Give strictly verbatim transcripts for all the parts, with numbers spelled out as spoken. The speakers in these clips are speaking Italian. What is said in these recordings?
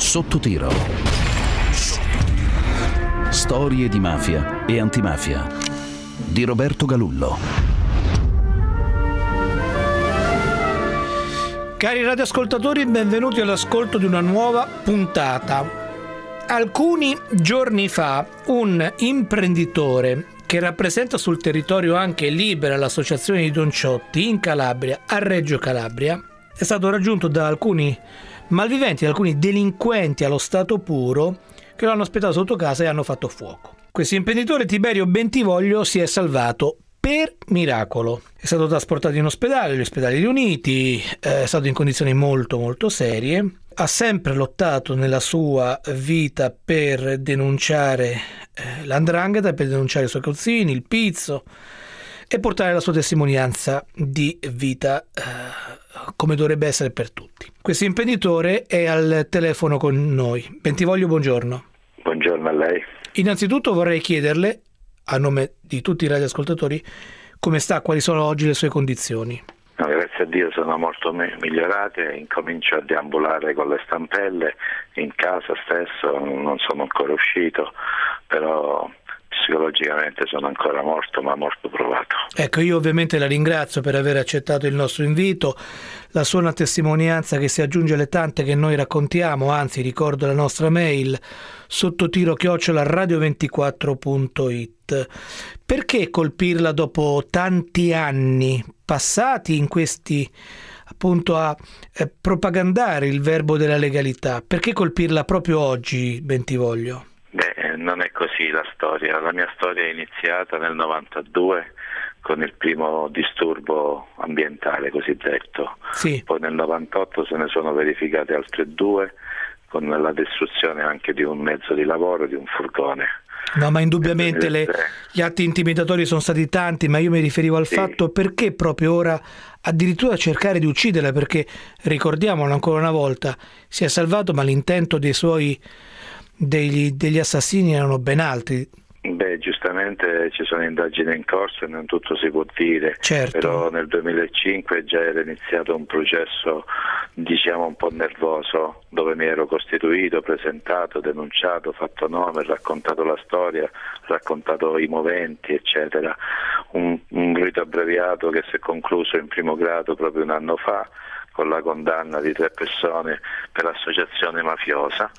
Sotto tiro. Storie di mafia e antimafia di Roberto Galullo. Cari radioascoltatori, benvenuti all'ascolto di una nuova puntata. Alcuni giorni fa un imprenditore che rappresenta sul territorio anche Libera, l'associazione di Don Ciotti in Calabria, a Reggio Calabria, è stato raggiunto da alcuni malviventi, da alcuni delinquenti allo stato puro che lo hanno aspettato sotto casa e hanno fatto fuoco. Questo imprenditore, Tiberio Bentivoglio, si è salvato per miracolo. È stato trasportato in ospedale, agli ospedali riuniti, è stato in condizioni molto molto serie. Ha sempre lottato nella sua vita per denunciare eh, l'andrangheta, per denunciare i suoi cozzini, il pizzo e portare la sua testimonianza di vita eh, come dovrebbe essere per tutti. Questo imprenditore è al telefono con noi. Bentivoglio, buongiorno. Buongiorno a lei. Innanzitutto vorrei chiederle, a nome di tutti i radioascoltatori, come sta, quali sono oggi le sue condizioni? No, grazie a Dio sono molto migliorate, incomincio a deambulare con le stampelle, in casa stesso non sono ancora uscito, però psicologicamente sono ancora morto, ma molto provato. Ecco, io ovviamente la ringrazio per aver accettato il nostro invito. La sua è una testimonianza che si aggiunge alle tante che noi raccontiamo, anzi ricordo la nostra mail sottotiro chiocciola radio ventiquattro punto it. Perché colpirla dopo tanti anni passati in questi appunto a eh, propagandare il verbo della legalità? Perché colpirla proprio oggi, Bentivoglio? Beh, non è così la storia. La mia storia è iniziata nel novantadue con il primo disturbo ambientale cosiddetto. Sì. Poi nel novantotto se ne sono verificate altre due con la distruzione anche di un mezzo di lavoro, di un furgone. No, ma indubbiamente le, gli atti intimidatori sono stati tanti, ma io mi riferivo al sì. fatto perché proprio ora addirittura cercare di ucciderla, perché ricordiamolo ancora una volta, si è salvato ma l'intento dei suoi degli, degli assassini erano ben altri. Beh, giustamente ci sono indagini in corso e non tutto si può dire, certo. Però nel duemilacinque già era iniziato un processo diciamo un po' nervoso, dove mi ero costituito, presentato, denunciato, fatto nome, raccontato la storia, raccontato i moventi eccetera, un, un rito abbreviato che si è concluso in primo grado proprio un anno fa con la condanna di tre persone per associazione mafiosa.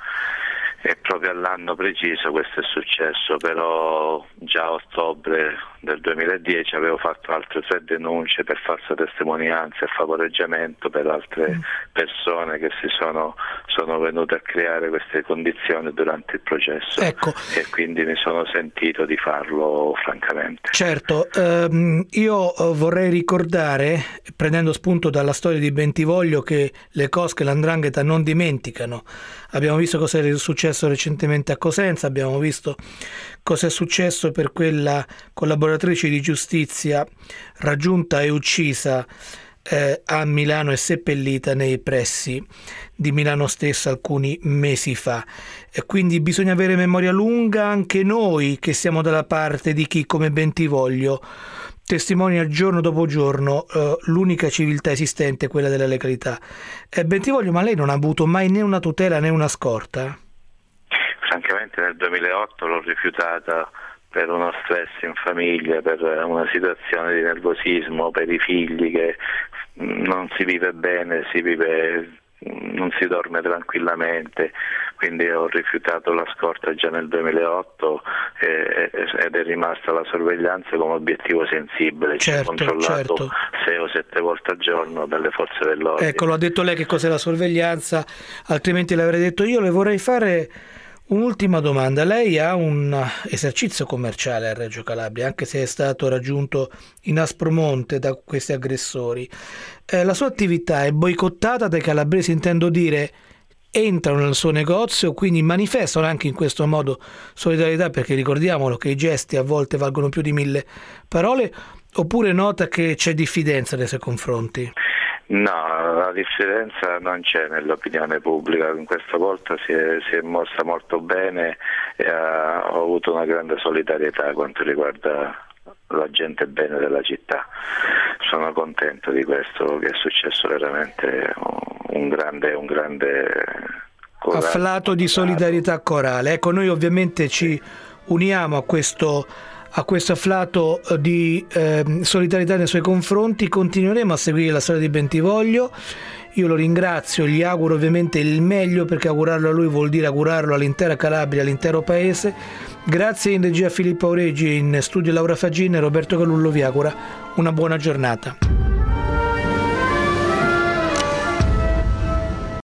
E proprio all'anno preciso questo è successo, però già a ottobre del duemiladieci avevo fatto altre tre denunce per falsa testimonianza e favoreggiamento per altre mm. persone che si sono, sono venute a creare queste condizioni durante il processo. Ecco. E quindi mi sono sentito di farlo francamente. Certo, ehm, io vorrei ricordare, prendendo spunto dalla storia di Bentivoglio, che le cosche e l'andrangheta non dimenticano. Abbiamo visto cosa è successo recentemente a Cosenza, abbiamo visto cosa è successo per quella collaboratrice di giustizia raggiunta e uccisa eh, a Milano e seppellita nei pressi di Milano stessa alcuni mesi fa. E quindi bisogna avere memoria lunga anche noi che siamo dalla parte di chi come Bentivoglio testimonia giorno dopo giorno eh, l'unica civiltà esistente, quella della legalità. Eh, Bentivoglio, ma lei non ha avuto mai né una tutela né una scorta? Francamente nel duemilaotto l'ho rifiutata per uno stress in famiglia, per una situazione di nervosismo, per i figli che non si vive bene, si vive, non si dorme tranquillamente, quindi ho rifiutato la scorta già nel duemilaotto eh, ed è rimasta la sorveglianza come obiettivo sensibile, certo, controllato certo. sei o sette volte al giorno dalle forze dell'ordine. Ecco, lo ha detto lei che cos'è la sorveglianza, altrimenti l'avrei detto io. Le vorrei fare un'ultima domanda. Lei ha un esercizio commerciale a Reggio Calabria, anche se è stato raggiunto in Aspromonte da questi aggressori. Eh, la sua attività è boicottata dai calabresi, intendo dire, entrano nel suo negozio, quindi manifestano anche in questo modo solidarietà, perché ricordiamolo che i gesti a volte valgono più di mille parole, oppure nota che c'è diffidenza nei suoi confronti? No, la differenza non c'è nell'opinione pubblica, in questa volta si è, si è mossa molto bene e ha, ho avuto una grande solidarietà quanto riguarda la gente bene della città. Sono contento di questo, che è successo veramente un grande, un grande afflato di solidarietà corale. Ecco, noi ovviamente ci uniamo a questo a questo afflato di eh, solidarietà nei suoi confronti. Continueremo a seguire la storia di Bentivoglio. Io lo ringrazio, gli auguro ovviamente il meglio, perché augurarlo a lui vuol dire augurarlo all'intera Calabria, all'intero paese. Grazie in regia Filippo Auregi, in studio Laura Fagin e Roberto Calullo vi augura una buona giornata.